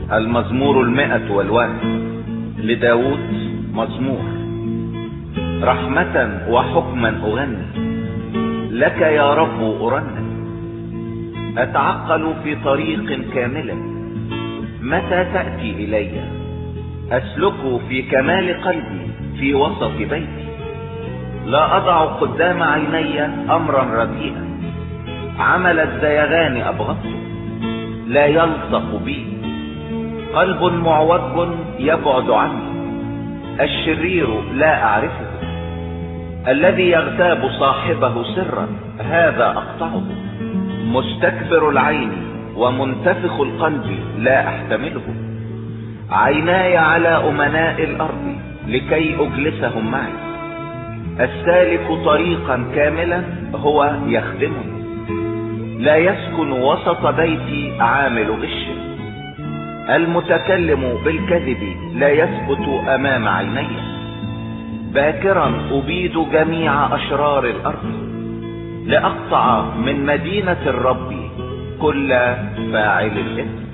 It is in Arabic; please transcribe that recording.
المزمور 101 لداود مزمور. رحمة وحكما أغني لك يا رب أرنم. أتعقل في طريق كامل متى تأتي إلي. أسلك في كمال قلبي في وسط بيتي. لا أضع قدام عيني أمرا رديئا. عمل الزيغان أبغضه لا يلصق بي. قلب معوج يبعد عني. الشرير لا أعرفه. الذي يغتاب صاحبه سرا هذا أقطعه. مستكبر العين ومنتفخ القلب لا أحتمله. عيناي على أمناء الأرض لكي أجلسهم معي. السالك طريقا كاملا هو يخدمني. لا يسكن وسط بيتي عامل غش. المتكلم بالكذب لا يثبت أمام عيني. باكرا أبيد جميع أشرار الأرض. لأقطع من مدينة الرب كل فاعل الإثم.